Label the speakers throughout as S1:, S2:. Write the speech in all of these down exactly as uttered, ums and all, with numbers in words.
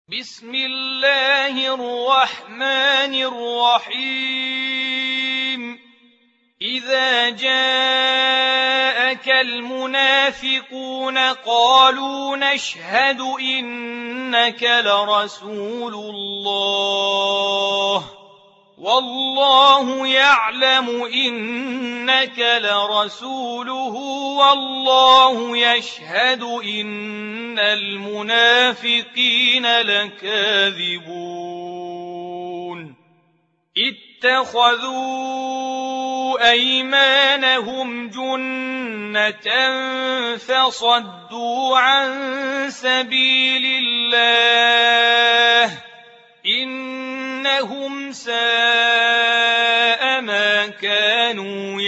S1: بسم الله الرحمن الرحيم إذا جاءك المنافقون قالوا نشهد إنك لرسول الله والله يعلم إنك لرسوله والله يشهد إن المنافقين لكاذبون اتخذوا أيمانهم جنة فصدوا عن سبيل الله إنهم ساء ما كانوا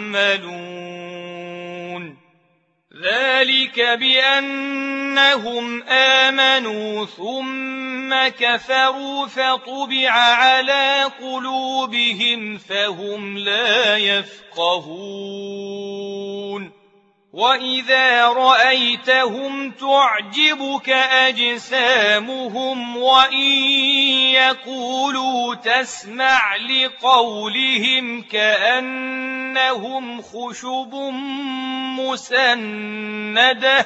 S1: يعملون ذلك بأنهم آمنوا ثم كفروا فطبع على قلوبهم فهم لا يفقهون وإذا رأيتهم تعجبك أجسامهم وإن يقولوا تسمع لقولهم كأنهم خشب مسندة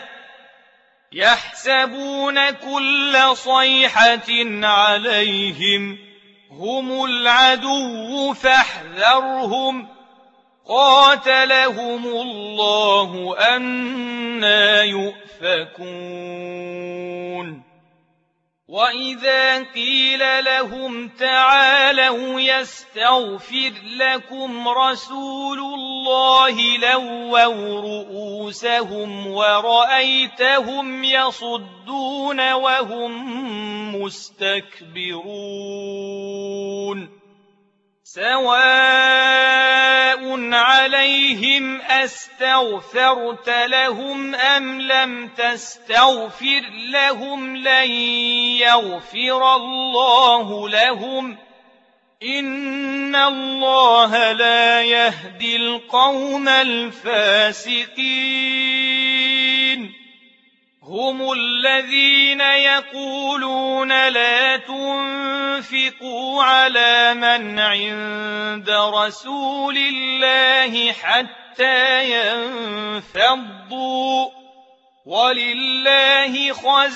S1: يحسبون كل صيحة عليهم هم العدو فاحذرهم قاتلهم الله أنى يؤفكون وإذا قيل لهم تعالوا يستغفر لكم رسول الله لووا رؤوسهم ورأيتهم يصدون وهم مستكبرون سواء عليهم أستغفرت لهم أم لم تستغفر لهم لن يغفر الله لهم إن الله لا يهدي القوم الفاسقين هم الذين يقولون لا تنفقوا على من عند رسول الله حتى ينفضوا ولله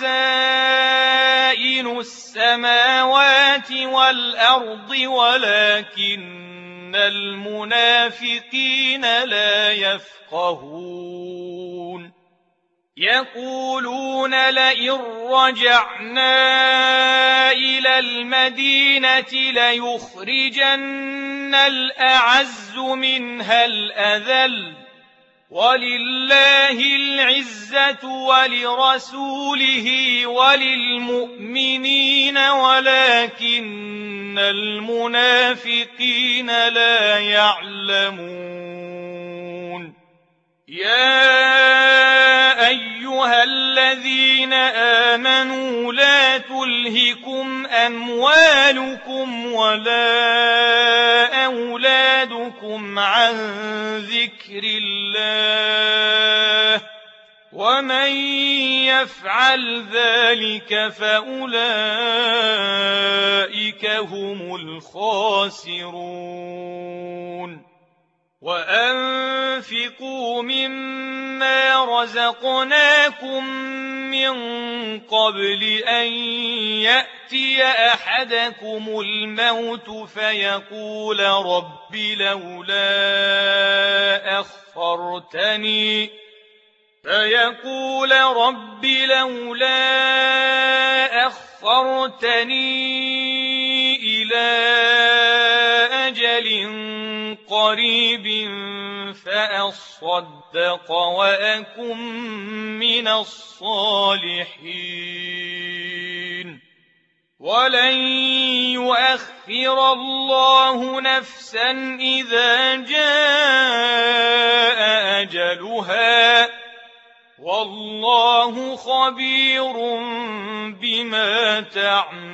S1: خزائن السماوات والأرض ولكن المنافقين لا يفقهون يقولون لئن رجعنا إلى المدينة ليخرجن الأعز منها الأذل ولله العزة ولرسوله وللمؤمنين ولكن المنافقين لا يعلمون يا أيها الذين آمنوا لا تلهكم أموالكم ولا أولادكم عن ذكر الله ومن يفعل ذلك فأولئك هم الخاسرون وأنفقوا مما رزقناكم من قبل أن يأتي أحدكم الموت فيقول رب لولا أخرتني فيقول رب لولا أخرتني إلى أجل قريب فأصدق وأكن من الصالحين ولن يؤخر الله نفسا إذا جاء أجلها والله خبير بما تعملون